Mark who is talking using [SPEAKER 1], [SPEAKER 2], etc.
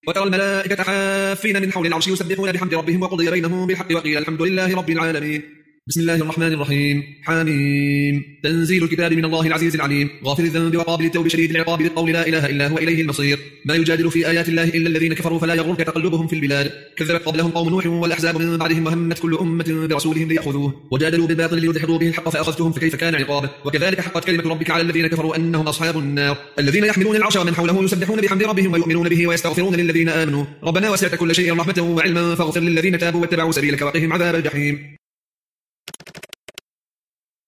[SPEAKER 1] وترى الملائكة حافين من حول العرش يسبحون بحمد ربهم وقضي بينهم بالحق وقيل الحمد لله رب العالمين. بسم الله الرحمن الرحيم. حميم. تنزيل الكتاب من الله العزيز العليم، غافر الذنب وقابل التوب شديد العقاب بالقول لا إله إلا هو إليه المصير. ما يجادل في آيات الله إلا الذين كفروا فلا يغرك تقلبهم في البلاد. كذبت قبلهم قوم نوح والأحزاب من بعدهم وهمت كل أمة برسولهم ليأخذوه وجادلوا بالباطل ليدحضوا به الحق فأخذتهم فكيف كان عقاب. وكذلك حقت كلمة ربك على الذين كفروا أنهم أصحاب النار الذين يحملون العرش ومن حوله يسبحون بحمد ربهم ويؤمنون به ويستغفرون للذين آمنوا ربنا وسعت كل شيء رحمة وعلما فاغفر للذين تابوا واتبعوا سبيلك وقهم عذاب الجحيم.